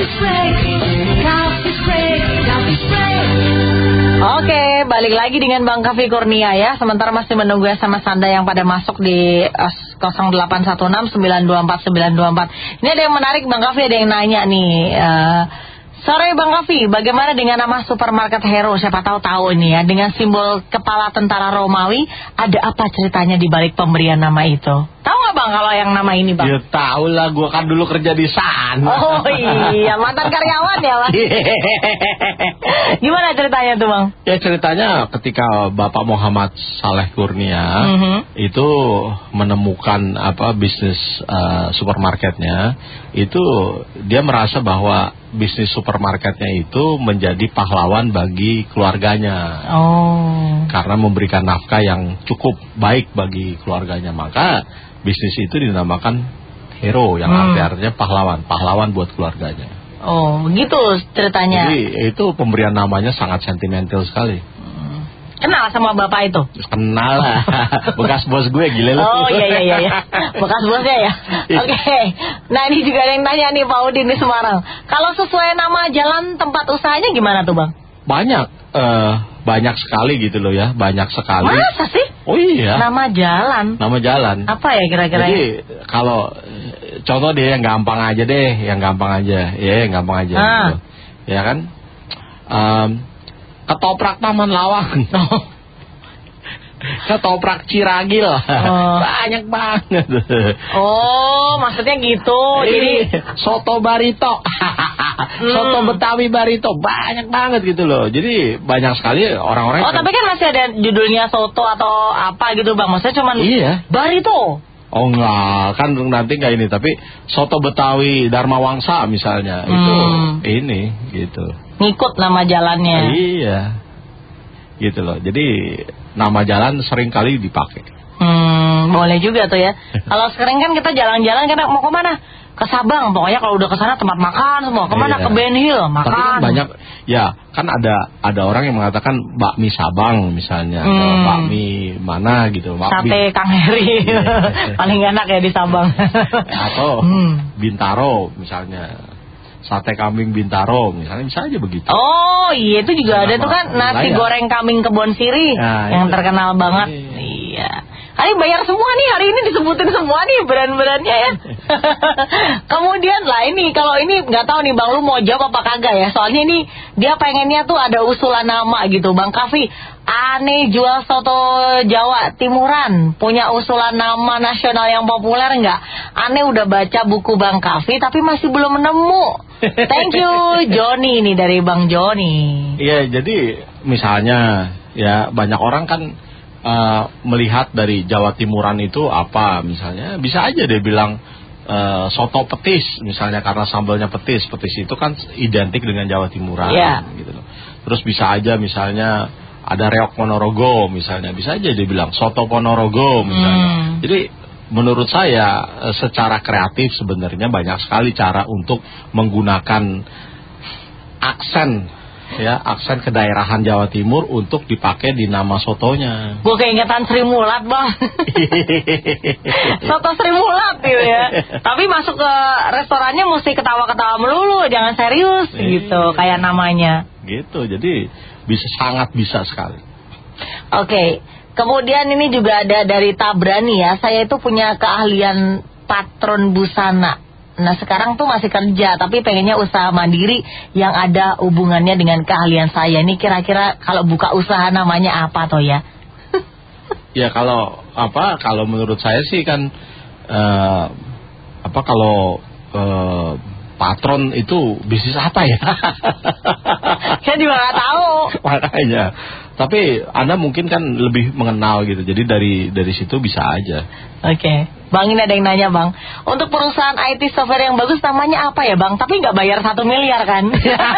Oke, balik lagi dengan Bang Kavi Kurnia ya. Sementara masih menunggu SMS Anda yang pada masuk di 0816924924. Ini ada yang menarik Bang Kavi, ada yang nanya nih. Sore Bang Kavi, bagaimana dengan nama supermarket Hero? Siapa tahu ini ya, dengan simbol kepala tentara Romawi. Ada apa ceritanya di balik pemberian nama itu? Tahu nggak Bang kalau yang nama ini Bang? Ya tahu lah, gua kan dulu kerja di sana. Oh iya, mantan karyawan ya Bang. Gimana ceritanya tuh Bang? Ya ceritanya ketika Bapak Muhammad Saleh Kurnia itu menemukan bisnis supermarketnya, itu dia merasa bahwa bisnis supermarketnya itu menjadi pahlawan bagi keluarganya. Oh. Karena memberikan nafkah yang cukup baik bagi keluarganya, maka bisnis itu dinamakan Hero, yang artinya pahlawan buat keluarganya. Oh, begitu ceritanya. Jadi itu pemberian namanya sangat sentimental sekali. Kenal sama bapak itu? Kenal lah, bekas bos gue, gila lu. Oh iya, bekas bosnya ya. Oke. Nah ini juga ada yang tanya nih Pak Udin di Semarang. Kalau sesuai nama jalan tempat usahanya gimana tuh Bang? Banyak sekali gitu loh ya, banyak sekali. Masa sih? Oh iya. Nama jalan. Apa ya kira-kira? Jadi kalau contoh deh yang gampang aja. Gitu. Ya kan? Ketoprak Taman Lawang. Ketoprak Ciragil. Banyak banget. Oh, maksudnya gitu. Jadi soto Barito. Soto Betawi Barito, banyak banget gitu loh. Jadi banyak sekali orang-orang. Oh, tapi kan masih ada judulnya soto atau apa gitu Bang. Maksudnya cuman Barito. Oh enggak, kan nanti enggak ini, tapi soto Betawi Dharma Wangsa misalnya, itu ini gitu. Ngikut nama jalannya. Iya. Gitu loh. Jadi nama jalan sering kali dipakai. Boleh juga tuh ya. Kalau sekarang kan kita jalan-jalan karena mau kemana? Ke Sabang, pokoknya kalau udah ke sana tempat makan semua. Kemana? Ke Ben Hill makan. Tapi kan banyak, ya kan ada orang yang mengatakan bakmi Sabang misalnya, atau bakmi mana gitu. Sate Kang Heri, paling enak ya di Sabang. Atau Bintaro misalnya, sate kambing Bintaro misalnya, bisa aja begitu. Oh iya, itu juga ada tuh kan nasi goreng kambing Kebon Siri, yang terkenal banget. Iya. Hari bayar semua nih, hari ini disebutin semua nih brand-brandnya ya. Kemudian lah ini, kalau ini nggak tahu nih Bang, lu mau jawab apa kagak ya? Soalnya ini dia pengennya tuh ada usulan nama gitu Bang Kavi. Aneh jual soto Jawa Timuran, punya usulan nama nasional yang populer nggak? Aneh udah baca buku Bang Kavi tapi masih belum menemu. Thank you Joni, ini dari Bang Joni. Iya, jadi misalnya ya banyak orang kan melihat dari Jawa Timuran itu apa, misalnya bisa aja dia bilang soto petis misalnya, karena sambalnya petis itu kan identik dengan Jawa Timuran gitu loh. Terus bisa aja misalnya ada reok Ponorogo misalnya, bisa aja dia bilang soto Ponorogo misalnya. Jadi menurut saya secara kreatif sebenarnya banyak sekali cara untuk menggunakan aksen kedaerahan Jawa Timur untuk dipakai di nama sotonya. Gue keingetan Sri Mulat Bang. Soto Sri Mulat gitu ya. Tapi masuk ke restorannya mesti ketawa-ketawa melulu, jangan serius gitu kayak namanya. Gitu, jadi sangat bisa sekali. Oke. Kemudian ini juga ada dari Tabrani ya. Saya itu punya keahlian patron busana. Nah sekarang tuh masih kerja, tapi pengennya usaha mandiri yang ada hubungannya dengan keahlian saya. Ini kira-kira kalau buka usaha namanya apa toh ya? Ya kalau menurut saya sih kan patron itu bisnis apa ya? Saya juga nggak tahu. Makanya. Tapi Anda mungkin kan lebih mengenal gitu. Jadi dari situ bisa aja. Oke. Bang, ini ada yang nanya Bang, untuk perusahaan IT software yang bagus namanya apa ya Bang? Tapi nggak bayar 1 miliar kan?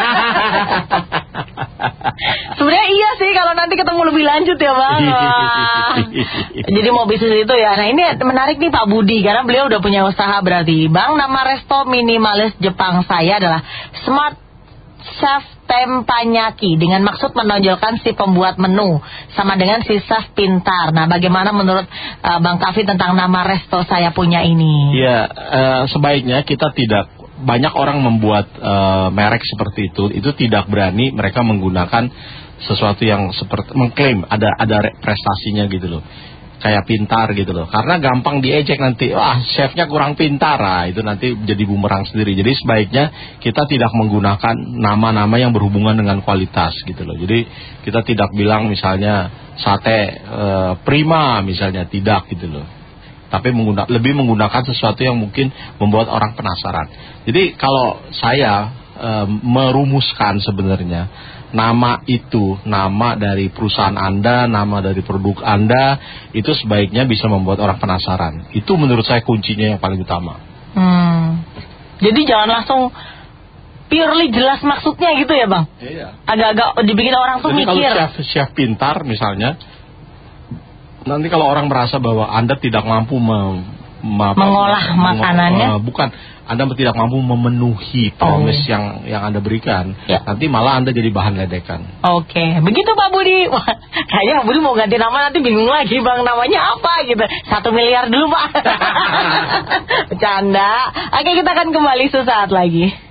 Sebenarnya iya sih, kalau nanti ketemu lebih lanjut ya Bang. Jadi mau bisnis itu ya. Nah ini menarik nih Pak Budi, karena beliau udah punya usaha berarti. Bang, nama resto minimalis Jepang saya adalah Smart Chef Tempanyaki, dengan maksud menonjolkan si pembuat menu sama dengan si chef pintar. Nah bagaimana menurut Bang Kavi tentang nama resto saya punya ini? Ya sebaiknya kita tidak banyak orang membuat merek seperti itu tidak berani mereka menggunakan sesuatu yang seperti mengklaim ada prestasinya gitu loh. Kayak pintar gitu loh. Karena gampang diejek nanti, wah chefnya kurang pintar, itu nanti jadi bumerang sendiri. Jadi sebaiknya kita tidak menggunakan nama-nama yang berhubungan dengan kualitas gitu loh. Jadi kita tidak bilang misalnya sate prima misalnya, tidak gitu loh. Tapi lebih menggunakan sesuatu yang mungkin membuat orang penasaran. Jadi kalau saya merumuskan sebenarnya, nama itu, nama dari perusahaan Anda, nama dari produk Anda, itu sebaiknya bisa membuat orang penasaran. Itu menurut saya kuncinya yang paling utama. Jadi jangan langsung purely jelas maksudnya gitu ya Bang? Iya. Agak-agak dibikin orang tuh jadi mikir. Kalau chef pintar misalnya, nanti kalau orang merasa bahwa Anda tidak mampu mengolah makanannya, bukan, Anda tidak mampu memenuhi promise yang Anda berikan, nanti malah Anda jadi bahan ledekan. Oke, begitu Pak Budi. Wah, kayaknya Pak Budi mau ganti nama nanti bingung lagi Bang, namanya apa gitu. 1 miliar dulu Pak. Bercanda. Oke, kita akan kembali sesaat lagi.